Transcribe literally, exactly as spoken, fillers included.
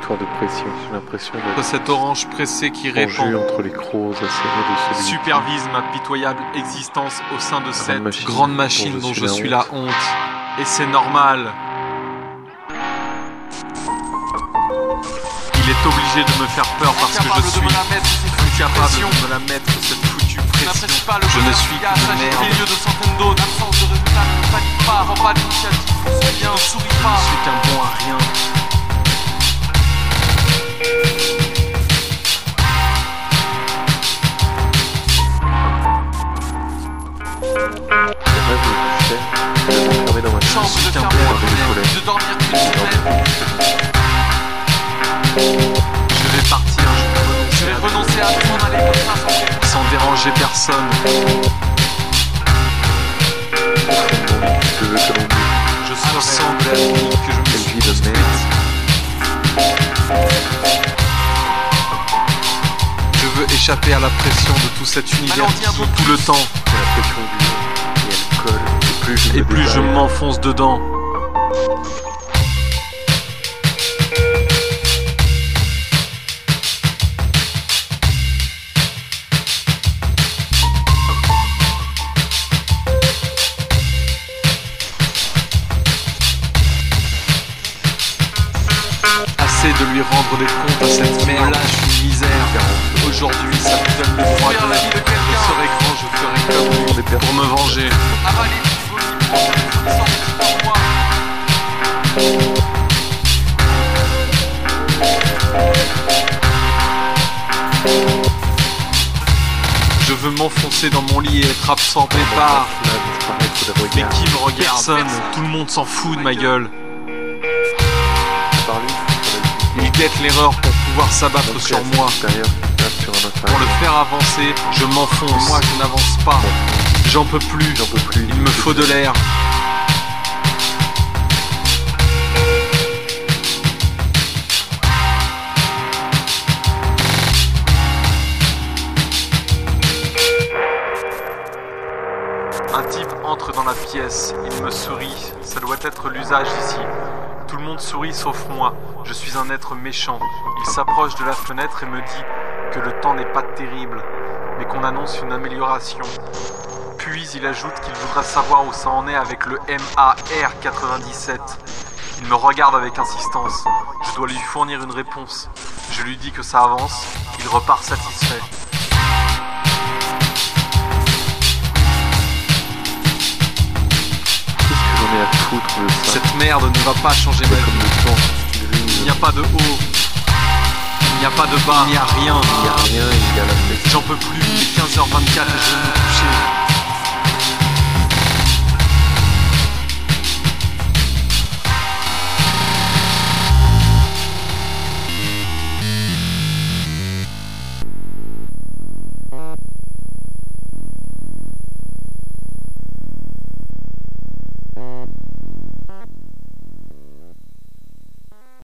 effort de pression. J'ai l'impression d'être Cette orange pressée qui pendu répand entre les crocs acérés de celui supervise ma pitoyable existence au sein de cette machine grande machine dont je suis la honte. Et c'est normal. Il est obligé de me faire peur parce que je suis incapable de me la mettre, cette foutue pression. Je ne suis qu'une merde. Milieu de centaines d'autres, l'absence de résultats ne panique pas, rend pas d'initiative, fonce bien, ne souris pas. Je suis qu'un bon à rien. Les rêves les plus chers, je les ai enfermés dans ma chambre. Chambre de qu'un fermer bon la fenêtre, de dormir une semaine. Je vais partir, Je vais renoncer à m'en aller comme ça sans réponse. sans déranger personne. Je veux que l'on dise Je sens de la vie que je me quelle suis vie de merde. Je veux échapper à la pression de tout cet univers Alors, qui dis un peu tout le temps. J'ai la pression du vent et elle colle. Et plus je Et me plus je détaille, m'enfonce dedans. Assez de lui rendre des comptes à cette merde. Lâche une misère. Aujourd'hui, ça me donne le droit Fuir de la vie de Je quelqu'un. serai grand, je ferai comme lui des personnes pour me venger. Avaler du vomi pour sans petit moi. Je veux m'enfoncer dans mon lit et être absent des bars. Là, disparaître des Mais regards. qui me regarde? Personne. Tout le monde s'en fout de ma gueule. Par lui, sur la vie. Il guette l'erreur pour pouvoir s'abattre Mon sur cœur moi. supérieur qui tape sur un autre Pour le âge. faire avancer, je m'enfonce. Moi, je n'avance pas. J'en peux plus. J'en peux plus. Il me faut de l'air. Un type entre dans la pièce, il me sourit, ça doit être l'usage ici. Tout le monde sourit sauf moi, je suis un être méchant. Il s'approche de la fenêtre et me dit que le temps n'est pas terrible, mais qu'on annonce une amélioration. Puis il ajoute qu'il voudra savoir où ça en est avec le M A R quatre-vingt-dix-sept. Il me regarde avec insistance, je dois lui fournir une réponse. Je lui dis que ça avance, il repart satisfait. Qu'est-ce que j'en ai à foutre de ça? Cette merde ne va pas changer ma C'est comme vie. le temps. Il n'y a pas de haut, il n'y a pas de bas, il n'y a rien. Il n'y a rien, il y a la pression. J'en peux plus, il est quinze heures vingt-quatre et je vais me coucher.